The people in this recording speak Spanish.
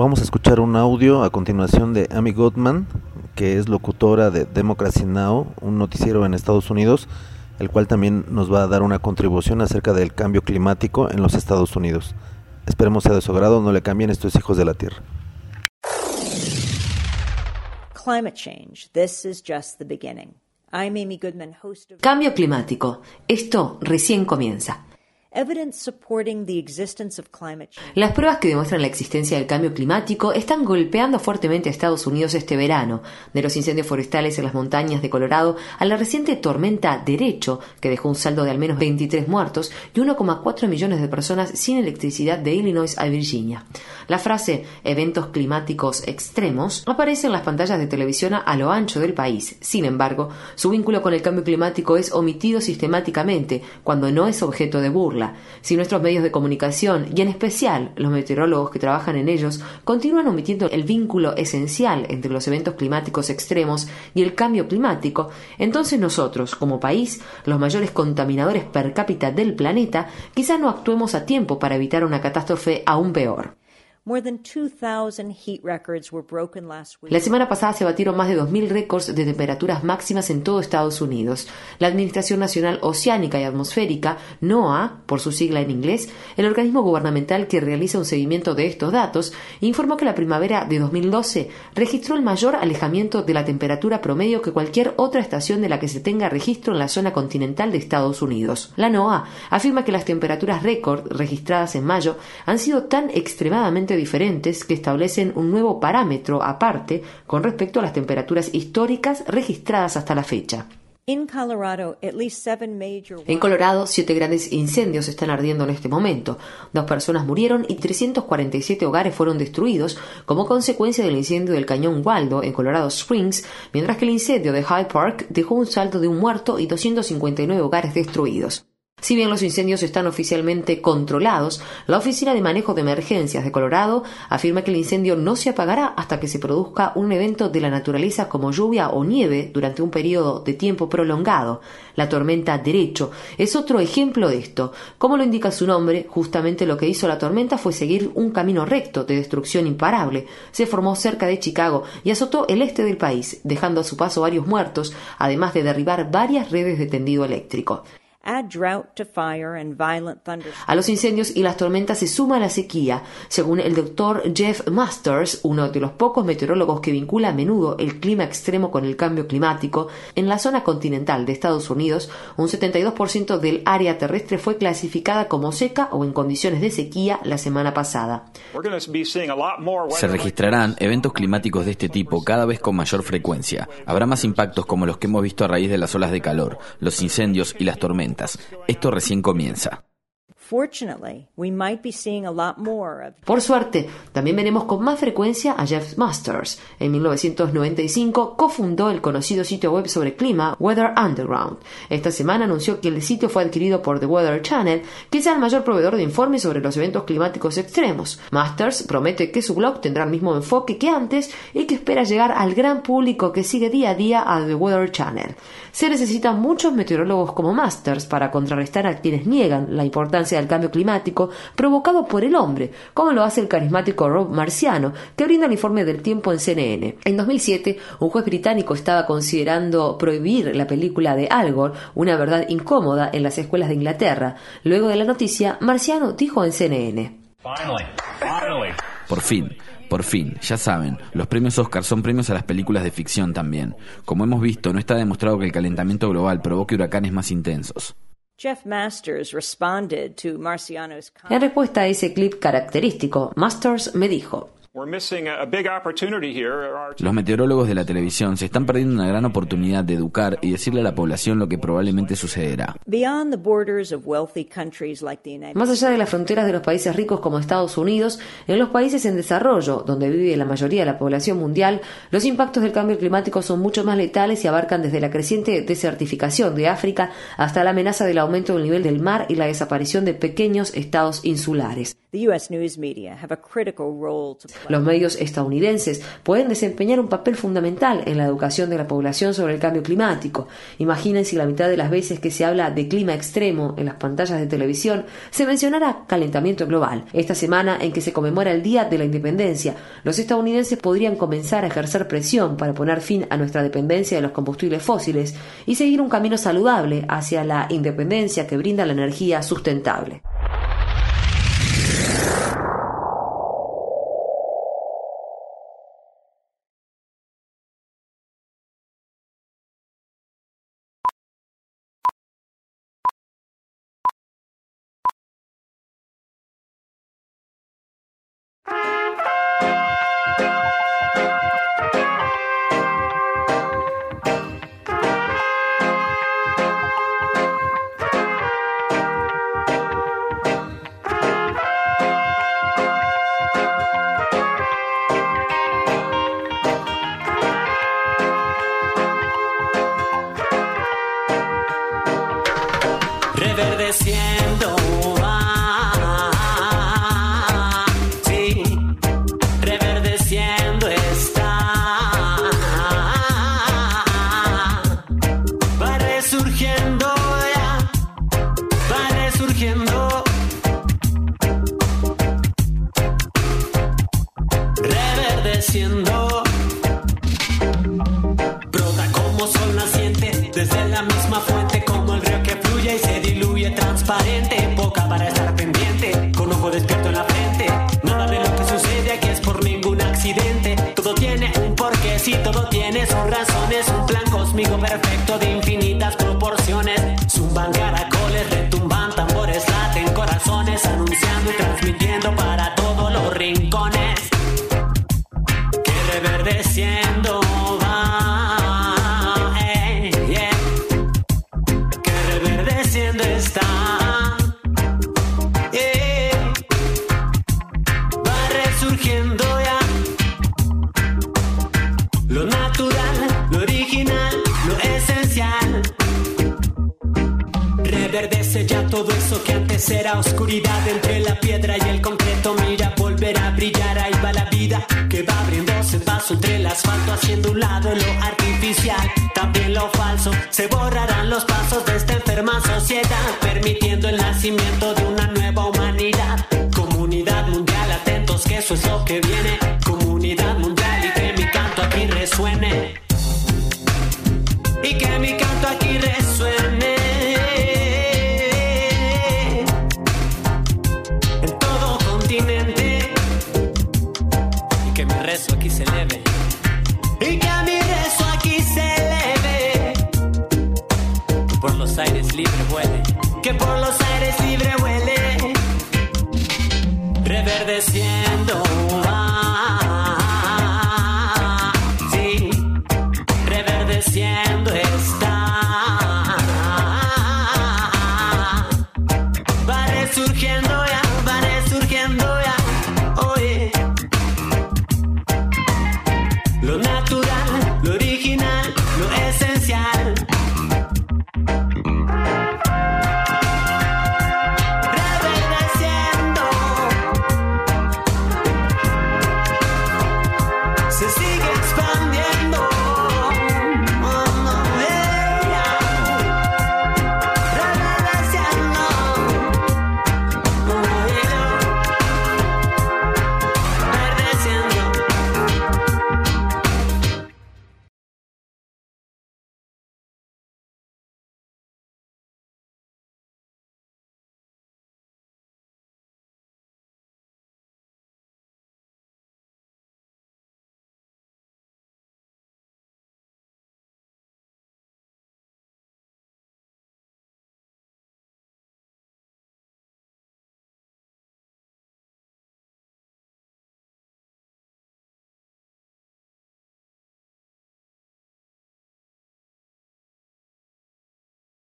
Vamos a escuchar un audio a continuación de Amy Goodman, que es locutora de Democracy Now!, un noticiero en Estados Unidos, el cual también nos va a dar una contribución acerca del cambio climático en los Estados Unidos. Esperemos sea de su agrado, no le cambien, esto es Hijos de la Tierra. Climate change. This is just the beginning. I'm Amy Goodman, host of Cambio climático. Esto recién comienza. Evidence supporting the existence of climate change. Las pruebas que demuestran la existencia del cambio climático están golpeando fuertemente a Estados Unidos este verano, de los incendios forestales en las montañas de Colorado a la reciente tormenta Derecho, que dejó un saldo de al menos 23 muertos y 1,4 millones de personas sin electricidad de Illinois a Virginia. La frase eventos climáticos extremos aparece en las pantallas de televisión a lo ancho del país. Sin embargo, su vínculo con el cambio climático es omitido sistemáticamente cuando no es objeto de burla. Si nuestros medios de comunicación, y en especial los meteorólogos que trabajan en ellos, continúan omitiendo el vínculo esencial entre los eventos climáticos extremos y el cambio climático, entonces nosotros, como país, los mayores contaminadores per cápita del planeta, quizá no actuemos a tiempo para evitar una catástrofe aún peor. More than 2,000 heat records were broken last week. La semana pasada se batieron más de 2.000 récords de temperaturas máximas en todo Estados Unidos. La Administración Nacional Oceánica y Atmosférica, NOAA, por su sigla en inglés, el organismo gubernamental que realiza un seguimiento de estos datos, informó que la primavera de 2012 registró el mayor alejamiento de la temperatura promedio que cualquier otra estación de la que se tenga registro en la zona continental de Estados Unidos. La NOAA afirma que las temperaturas récord registradas en mayo han sido tan extremadamente diferentes que establecen un nuevo parámetro aparte con respecto a las temperaturas históricas registradas hasta la fecha. In Colorado, at least 7 major En Colorado, 7 grandes incendios están ardiendo en este momento. 2 personas murieron y 347 hogares fueron destruidos como consecuencia del incendio del Cañón Waldo en Colorado Springs, mientras que el incendio de Hyde Park dejó un saldo de un muerto y 259 hogares destruidos. Si bien los incendios están oficialmente controlados, la Oficina de Manejo de Emergencias de Colorado afirma que el incendio no se apagará hasta que se produzca un evento de la naturaleza como lluvia o nieve durante un periodo de tiempo prolongado. La tormenta Derecho es otro ejemplo de esto. Como lo indica su nombre, justamente lo que hizo la tormenta fue seguir un camino recto de destrucción imparable. Se formó cerca de Chicago y azotó el este del país, dejando a su paso varios muertos, además de derribar varias redes de tendido eléctrico. Add drought to fire and violent thunderstorms. A los incendios y las tormentas se suma la sequía. Según el doctor Jeff Masters, uno de los pocos meteorólogos que vincula a menudo el clima extremo con el cambio climático, en la zona continental de Estados Unidos, un 72% del área terrestre fue clasificada como seca o en condiciones de sequía la semana pasada. Se registrarán eventos climáticos de este tipo cada vez con mayor frecuencia. Habrá más impactos como los que hemos visto a raíz de las olas de calor, los incendios y las tormentas. Esto recién comienza. Por suerte, también veremos con más frecuencia a Jeff Masters. En 1995 cofundó el conocido sitio web sobre clima Weather Underground. Esta semana anunció que el sitio fue adquirido por The Weather Channel, que es el mayor proveedor de informes sobre los eventos climáticos extremos. Masters promete que su blog tendrá el mismo enfoque que antes y que espera llegar al gran público que sigue día a día a The Weather Channel. Se necesitan muchos meteorólogos como Masters para contrarrestar a quienes niegan la importancia del cambio climático provocado por el hombre, como lo hace el carismático Rob Marciano, que brinda el informe del tiempo en CNN. En 2007, un juez británico estaba considerando prohibir la película de Al Gore, Una verdad incómoda, en las escuelas de Inglaterra. Luego de la noticia, Marciano dijo en CNN: Por fin, ya saben, los premios Oscar son premios a las películas de ficción también. Como hemos visto, no está demostrado que el calentamiento global provoque huracanes más intensos. Jeff Masters responded to Marciano's En respuesta a ese clip característico, Masters me dijo: Los meteorólogos de la televisión se están perdiendo una gran oportunidad de educar y decirle a la población lo que probablemente sucederá. Más allá de las fronteras de los países ricos como Estados Unidos, en los países en desarrollo, donde vive la mayoría de la población mundial, los impactos del cambio climático son mucho más letales y abarcan desde la creciente desertificación de África hasta la amenaza del aumento del nivel del mar y la desaparición de pequeños estados insulares. Los medios estadounidenses pueden desempeñar un papel fundamental en la educación de la población sobre el cambio climático. Imaginen si la mitad de las veces que se habla de clima extremo en las pantallas de televisión se mencionara calentamiento global. Esta semana en que se conmemora el Día de la Independencia, los estadounidenses podrían comenzar a ejercer presión para poner fin a nuestra dependencia de los combustibles fósiles y seguir un camino saludable hacia la independencia que brinda la energía sustentable. Reverdeciendo va, sí, reverdeciendo está, va resurgiendo ya, va resurgiendo, reverdeciendo, brota como sol naciente desde la misma fuente, como el río que fluye y se diluye transparente, boca para estar pendiente, con ojo despierto en la frente, nada de lo que sucede aquí es por ningún accidente, todo tiene un porqué, sí, todo tiene sus razones, un plan cósmico perfecto de infinitas proporciones, zumban caracoles, retumban tambores, laten corazones, anunciando y transmitiendo para todos los rincones, que reverdeciendo está, va resurgiendo ya, lo natural, lo original, lo esencial, reverdece ya todo eso que antes era oscuridad, entre la piedra y el concreto, mira, volverá a brillar, ahí va la vida, que va abriéndose paso entre el asfalto, haciendo un lado lo artificial, también lo falso, se borrarán los pasos de esta enferma sociedad, permitiendo el nacimiento de una nueva humanidad, comunidad mundial, atentos que eso es lo que viene, comunidad mundial, y que mi canto aquí resuene, y que mi canto aquí resuene, en todo continente, y que mi rezo aquí se eleve.